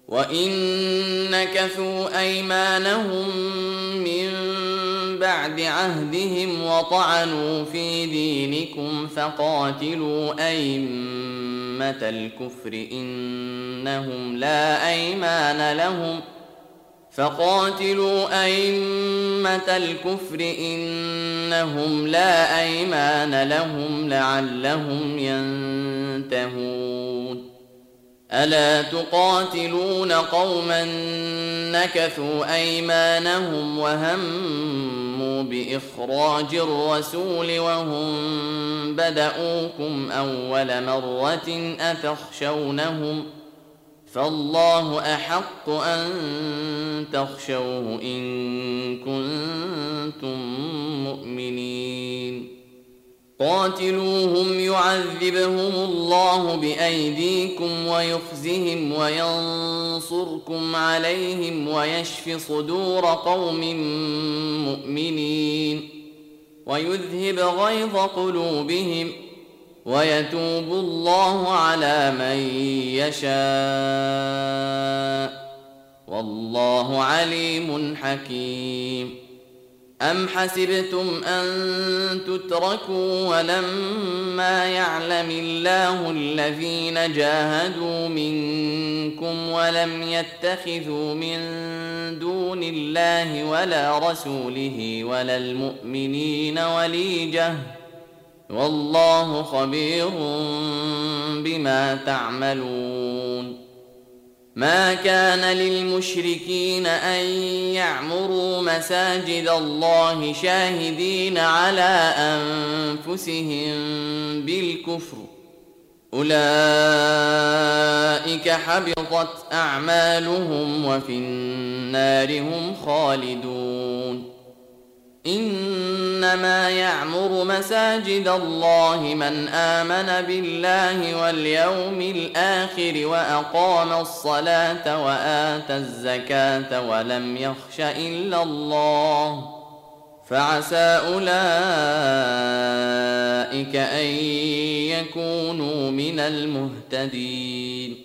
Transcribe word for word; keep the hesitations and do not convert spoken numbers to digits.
وإن نكثوا أيمانهم من بعد عهدهم وطعنوا في دينكم فقاتلوا أئمة الكفر إنهم لا أيمان لهم فقاتلوا أئمة الكفر إنهم لا أيمان لهم لعلهم ينتهون. ألا تقاتلون قوما نكثوا أيمانهم وهموا بإخراج الرسول وهم بدؤوكم أول مرة أتخشونهم فالله أحق أن تخشوه إن كنتم مؤمنين. قاتلوهم يعذبهم الله بأيديكم ويخزهم وينصركم عليهم ويشف صدور قوم مؤمنين ويذهب غيظ قلوبهم ويتوب الله على من يشاء والله عليم حكيم. أم حسبتم أن تتركوا ولما يعلم الله الذين جاهدوا منكم ولم يتخذوا من دون الله ولا رسوله ولا المؤمنين وليجة والله خبير بما تعملون. ما كان للمشركين أن يعمروا مساجد الله شاهدين على أنفسهم بالكفر أولئك حبطت أعمالهم وفي النار هم خالدون. إنما يعمر مساجد الله من آمن بالله واليوم الآخر وأقام الصلاة وآتى الزكاة ولم يخش إلا الله فعسى أولئك أن يكونوا من المهتدين.